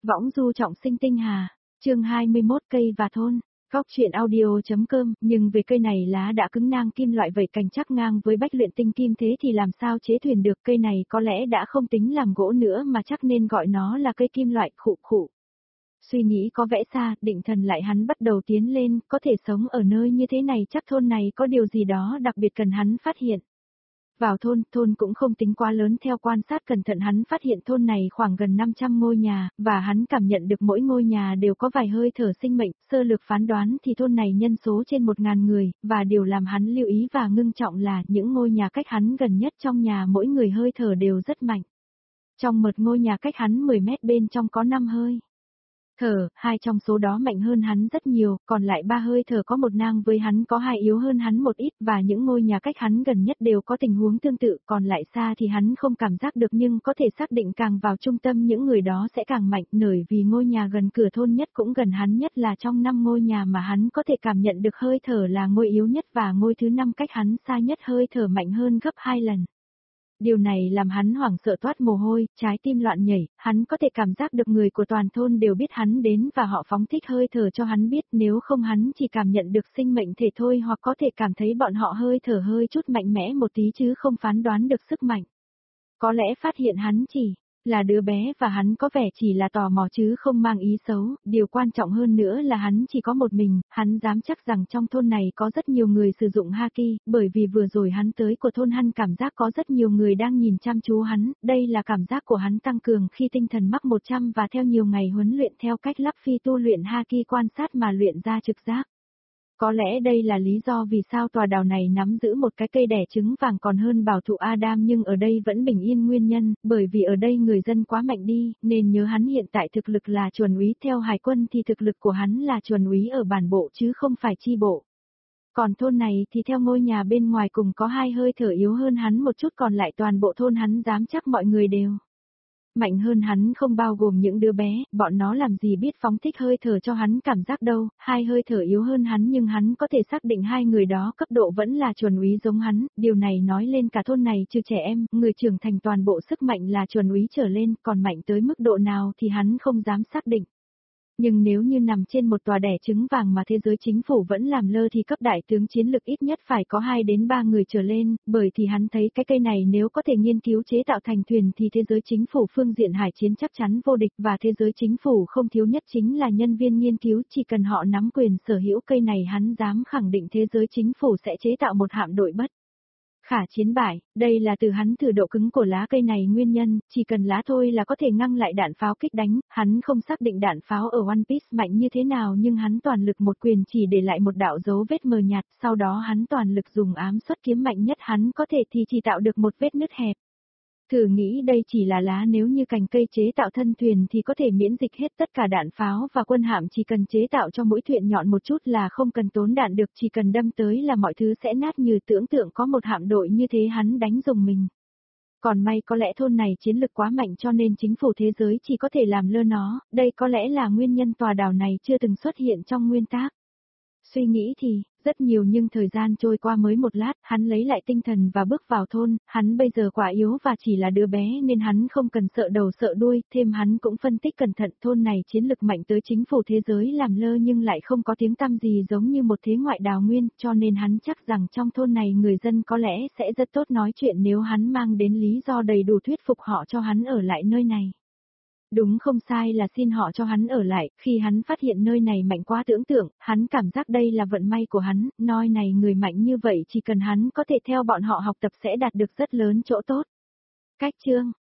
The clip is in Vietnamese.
Võng du trọng sinh tinh hà, chương 21 cây và thôn. Góc chuyện audio.com, nhưng về cây này lá đã cứng nang kim loại vậy cành chắc ngang với bách luyện tinh kim thế thì làm sao chế thuyền được, cây này có lẽ đã không tính làm gỗ nữa mà chắc nên gọi nó là cây kim loại. Khụ khụ. Suy nghĩ có vẻ xa, định thần lại hắn bắt đầu tiến lên, có thể sống ở nơi như thế này chắc thôn này có điều gì đó đặc biệt cần hắn phát hiện. Vào thôn cũng không tính quá lớn, theo quan sát cẩn thận hắn phát hiện thôn này khoảng gần 500 ngôi nhà, và hắn cảm nhận được mỗi ngôi nhà đều có vài hơi thở sinh mệnh, sơ lược phán đoán thì thôn này nhân số trên 1000 người, và điều làm hắn lưu ý và ngưng trọng là những ngôi nhà cách hắn gần nhất trong nhà mỗi người hơi thở đều rất mạnh. Trong một ngôi nhà cách hắn 10 mét bên trong có 5 hơi thở, 2 trong số đó mạnh hơn hắn rất nhiều, còn lại 3 hơi thở có một ngang với hắn, có 2 yếu hơn hắn một ít, và những ngôi nhà cách hắn gần nhất đều có tình huống tương tự, còn lại xa thì hắn không cảm giác được nhưng có thể xác định càng vào trung tâm những người đó sẽ càng mạnh, bởi vì ngôi nhà gần cửa thôn nhất cũng gần hắn nhất là trong 5 ngôi nhà mà hắn có thể cảm nhận được hơi thở là ngôi yếu nhất, và ngôi thứ 5 cách hắn xa nhất hơi thở mạnh hơn gấp 2 lần. Điều này làm hắn hoảng sợ toát mồ hôi, trái tim loạn nhảy, hắn có thể cảm giác được người của toàn thôn đều biết hắn đến và họ phóng thích hơi thở cho hắn biết, nếu không hắn chỉ cảm nhận được sinh mệnh thể thôi, hoặc có thể cảm thấy bọn họ hơi thở hơi chút mạnh mẽ một tí chứ không phán đoán được sức mạnh. Có lẽ phát hiện hắn chỉ là đứa bé và hắn có vẻ chỉ là tò mò chứ không mang ý xấu, điều quan trọng hơn nữa là hắn chỉ có một mình, hắn dám chắc rằng trong thôn này có rất nhiều người sử dụng haki, bởi vì vừa rồi hắn tới của thôn hắn cảm giác có rất nhiều người đang nhìn chăm chú hắn, đây là cảm giác của hắn tăng cường khi tinh thần mắc 100 và theo nhiều ngày huấn luyện theo cách Lắc Phi tu luyện haki quan sát mà luyện ra trực giác. Có lẽ đây là lý do vì sao tòa đảo này nắm giữ một cái cây đẻ trứng vàng còn hơn bảo thụ Adam nhưng ở đây vẫn bình yên nguyên nhân, bởi vì ở đây người dân quá mạnh đi, nên nhớ hắn hiện tại thực lực là chuẩn úy, theo hải quân thì thực lực của hắn là chuẩn úy ở bản bộ chứ không phải chi bộ. Còn thôn này thì theo ngôi nhà bên ngoài cùng có 2 hơi thở yếu hơn hắn một chút, còn lại toàn bộ thôn hắn dám chắc mọi người đều mạnh hơn hắn, không bao gồm những đứa bé, bọn nó làm gì biết phóng thích hơi thở cho hắn cảm giác đâu, 2 hơi thở yếu hơn hắn nhưng hắn có thể xác định 2 người đó cấp độ vẫn là chuẩn úy giống hắn, điều này nói lên cả thôn này trừ trẻ em, người trưởng thành toàn bộ sức mạnh là chuẩn úy trở lên, còn mạnh tới mức độ nào thì hắn không dám xác định. Nhưng nếu như nằm trên một tòa đẻ trứng vàng mà thế giới chính phủ vẫn làm lơ thì cấp đại tướng chiến lực ít nhất phải có 2 đến 3 người trở lên, bởi thì hắn thấy cái cây này nếu có thể nghiên cứu chế tạo thành thuyền thì thế giới chính phủ phương diện hải chiến chắc chắn vô địch, và thế giới chính phủ không thiếu nhất chính là nhân viên nghiên cứu, chỉ cần họ nắm quyền sở hữu cây này hắn dám khẳng định thế giới chính phủ sẽ chế tạo một hạm đội bất khả chiến bại, đây là từ hắn thử độ cứng của lá cây này nguyên nhân, chỉ cần lá thôi là có thể ngăn lại đạn pháo kích đánh, hắn không xác định đạn pháo ở One Piece mạnh như thế nào nhưng hắn toàn lực một quyền chỉ để lại một đạo dấu vết mờ nhạt, sau đó hắn toàn lực dùng ám xuất kiếm mạnh nhất hắn có thể thì chỉ tạo được một vết nứt hẹp. Thử nghĩ đây chỉ là lá, nếu như cành cây chế tạo thân thuyền thì có thể miễn dịch hết tất cả đạn pháo, và quân hạm chỉ cần chế tạo cho mũi thuyền nhọn một chút là không cần tốn đạn được, chỉ cần đâm tới là mọi thứ sẽ nát, như tưởng tượng có một hạm đội như thế hắn đánh dùng mình. Còn may có lẽ thôn này chiến lực quá mạnh cho nên chính phủ thế giới chỉ có thể làm lơ nó, đây có lẽ là nguyên nhân tòa đảo này chưa từng xuất hiện trong nguyên tác. Suy nghĩ thì rất nhiều nhưng thời gian trôi qua mới một lát, hắn lấy lại tinh thần và bước vào thôn, hắn bây giờ quá yếu và chỉ là đứa bé nên hắn không cần sợ đầu sợ đuôi, thêm hắn cũng phân tích cẩn thận thôn này chiến lực mạnh tới chính phủ thế giới làm lơ nhưng lại không có tiếng tăm gì giống như một thế ngoại đào nguyên, cho nên hắn chắc rằng trong thôn này người dân có lẽ sẽ rất tốt nói chuyện nếu hắn mang đến lý do đầy đủ thuyết phục họ cho hắn ở lại nơi này. Đúng không sai là xin họ cho hắn ở lại, khi hắn phát hiện nơi này mạnh quá tưởng tượng, hắn cảm giác đây là vận may của hắn, nơi này người mạnh như vậy chỉ cần hắn có thể theo bọn họ học tập sẽ đạt được rất lớn chỗ tốt. Cách chương